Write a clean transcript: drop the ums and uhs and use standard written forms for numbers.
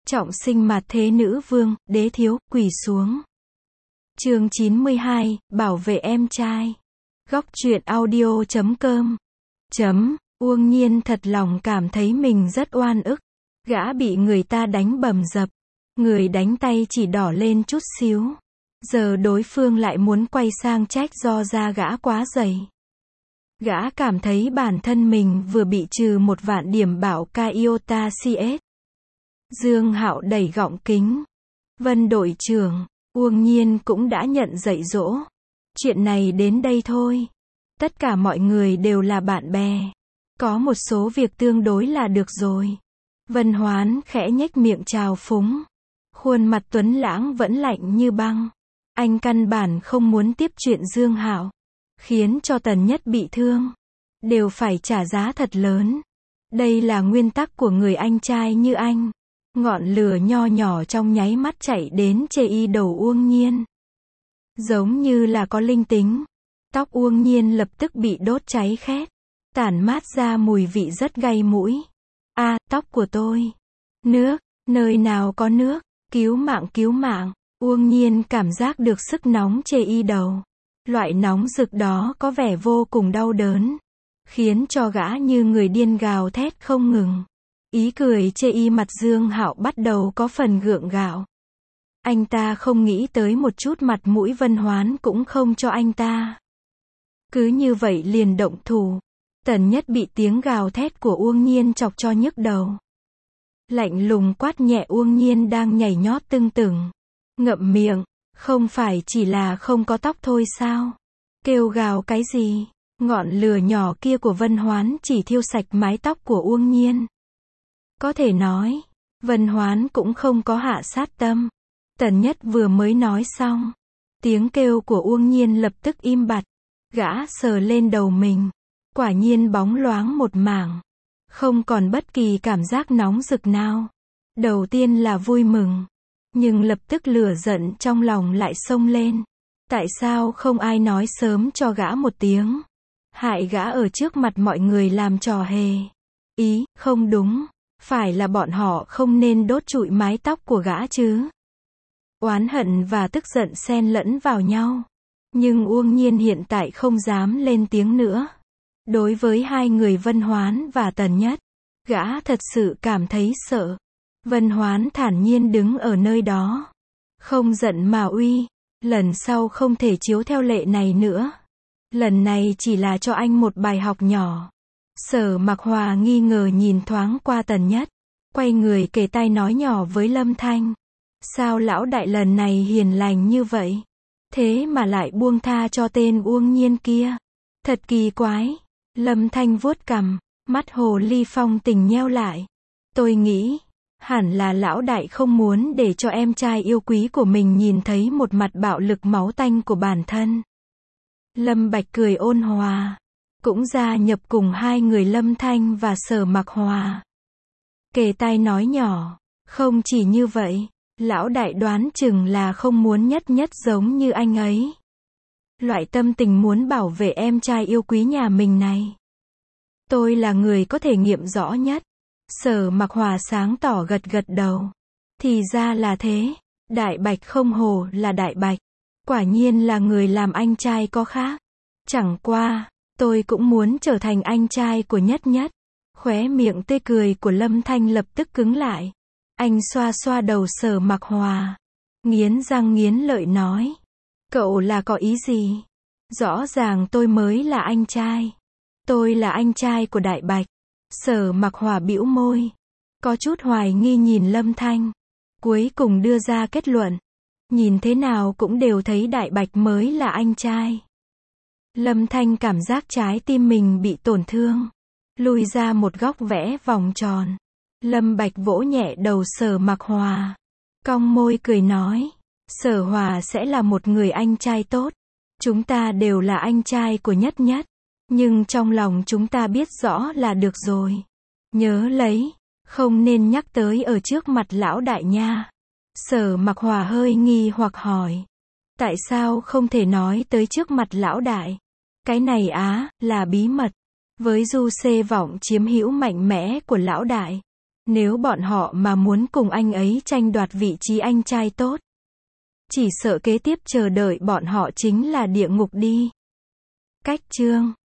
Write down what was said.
Trọng sinh mặt thế nữ vương, đế thiếu, quỳ xuống. Chương 92, bảo vệ em trai. Góc truyện audio.com. Uông Nhiên thật lòng cảm thấy mình rất oan ức. Gã bị người ta đánh bầm dập. Người đánh tay chỉ đỏ lên chút xíu. Giờ đối phương lại muốn quay sang trách do da gã quá dày. Gã cảm thấy bản thân mình vừa bị trừ 1.000.000 điểm bảo ca iota CS. Dương Hạo đẩy gọng kính. Vân đội trưởng, Uông Nhiên cũng đã nhận dạy dỗ. Chuyện này đến đây thôi. Tất cả mọi người đều là bạn bè. Có một số việc tương đối là được rồi. Vân Hoán khẽ nhếch miệng chào phúng. Khuôn mặt tuấn lãng vẫn lạnh như băng. Anh căn bản không muốn tiếp chuyện Dương Hạo. Khiến cho Tần Nhất bị thương. Đều phải trả giá thật lớn. Đây là nguyên tắc của người anh trai như anh. Ngọn lửa nho nhỏ trong nháy mắt chạy đến chê y đầu Uông Nhiên. Giống như là có linh tính. Tóc Uông Nhiên lập tức bị đốt cháy khét. Tản mát ra mùi vị rất gay mũi. A, tóc của tôi. Nước, nơi nào có nước, cứu mạng cứu mạng. Uông Nhiên cảm giác được sức nóng chê y đầu. Loại nóng rực đó có vẻ vô cùng đau đớn. Khiến cho gã như người điên gào thét không ngừng. Ý cười chê y mặt Dương Hạo bắt đầu có phần gượng gạo. Anh ta không nghĩ tới một chút mặt mũi Vân Hoán cũng không cho anh ta. Cứ như vậy liền động thủ. Tần Nhất bị tiếng gào thét của Uông Nhiên chọc cho nhức đầu. Lạnh lùng quát nhẹ Uông Nhiên đang nhảy nhót tưng tửng. Ngậm miệng, không phải chỉ là không có tóc thôi sao? Kêu gào cái gì? Ngọn lửa nhỏ kia của Vân Hoán chỉ thiêu sạch mái tóc của Uông Nhiên. Có thể nói, Vân Hoán cũng không có hạ sát tâm. Tần Nhất vừa mới nói xong. Tiếng kêu của Uông Nhiên lập tức im bặt. Gã sờ lên đầu mình. Quả nhiên bóng loáng một mảng. Không còn bất kỳ cảm giác nóng rực nào. Đầu tiên là vui mừng. Nhưng lập tức lửa giận trong lòng lại xông lên. Tại sao không ai nói sớm cho gã một tiếng? Hại gã ở trước mặt mọi người làm trò hề. Ý, không đúng. Phải là bọn họ không nên đốt trụi mái tóc của gã chứ. Oán hận và tức giận xen lẫn vào nhau. Nhưng Uông Nhiên hiện tại không dám lên tiếng nữa. Đối với hai người Vân Hoán và Tần Nhất, gã thật sự cảm thấy sợ. Vân Hoán thản nhiên đứng ở nơi đó. Không giận mà uy. Lần sau không thể chiếu theo lệ này nữa. Lần này chỉ là cho anh một bài học nhỏ. Sở Mặc Hòa nghi ngờ nhìn thoáng qua Tần Nhất. Quay người kề tai nói nhỏ với Lâm Thanh. Sao lão đại lần này hiền lành như vậy? Thế mà lại buông tha cho tên Uông Nhiên kia. Thật kỳ quái. Lâm Thanh vuốt cằm. Mắt hồ ly phong tình nheo lại. Tôi nghĩ, hẳn là lão đại không muốn để cho em trai yêu quý của mình nhìn thấy một mặt bạo lực máu tanh của bản thân. Lâm Bạch cười ôn hòa. Cũng gia nhập cùng hai người Lâm Thanh và Sở Mặc Hòa. Kề tai nói nhỏ. Không chỉ như vậy. Lão đại đoán chừng là không muốn nhất nhất giống như anh ấy. Loại tâm tình muốn bảo vệ em trai yêu quý nhà mình này. Tôi là người có thể nghiệm rõ nhất. Sở Mặc Hòa sáng tỏ gật gật đầu. Thì ra là thế. Đại Bạch không hổ là Đại Bạch. Quả nhiên là người làm anh trai có khác. Chẳng qua, tôi cũng muốn trở thành anh trai của Nhất Nhất. Khóe miệng tươi cười của Lâm Thanh lập tức cứng lại. Anh xoa xoa đầu Sở Mặc Hòa. Nghiến răng nghiến lợi nói. Cậu là có ý gì? Rõ ràng tôi mới là anh trai. Tôi là anh trai của Đại Bạch. Sở Mặc Hòa bĩu môi. Có chút hoài nghi nhìn Lâm Thanh. Cuối cùng đưa ra kết luận. Nhìn thế nào cũng đều thấy Đại Bạch mới là anh trai. Lâm Thanh cảm giác trái tim mình bị tổn thương. Lùi ra một góc vẽ vòng tròn. Lâm Bạch vỗ nhẹ đầu Sở Mặc Hòa. Cong môi cười nói. Sở Hòa sẽ là một người anh trai tốt. Chúng ta đều là anh trai của Nhất Nhất. Nhưng trong lòng chúng ta biết rõ là được rồi. Nhớ lấy. Không nên nhắc tới ở trước mặt lão đại nha. Sở Mặc Hòa hơi nghi hoặc hỏi. Tại sao không thể nói tới trước mặt lão đại? Cái này là bí mật. Với du xê vọng chiếm hữu mạnh mẽ của lão đại. Nếu bọn họ mà muốn cùng anh ấy tranh đoạt vị trí anh trai tốt, chỉ sợ kế tiếp chờ đợi bọn họ chính là địa ngục đi. Cách chương